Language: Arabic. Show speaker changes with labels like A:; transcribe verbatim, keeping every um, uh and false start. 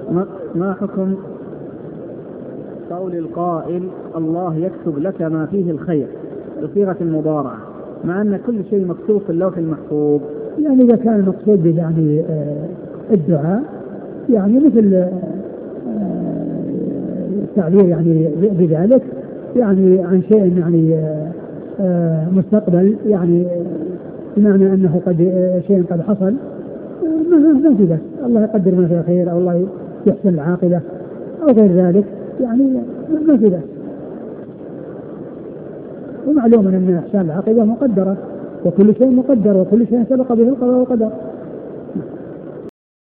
A: ما, ما حكم قول القائل الله يكتب لك ما فيه الخير بصيغة المضارعة مع أن كل شيء مكتوب في اللوح المحفوظ؟
B: يعني إذا كان المقصود يعني الدعاء يعني مثل التعبير يعني بذلك يعني عن شيء يعني مستقبل يعني بمعنى أنه قد شيء قد حصل ما في بس الله يقدر ما فيه خير أو الله يحسن العاقبة أو غير ذلك يعني ما في بس. ومعلوم أن إحسان العاقبة مقدرة وكل شيء مقدر وكل شيء سبق به القضاء والقدر.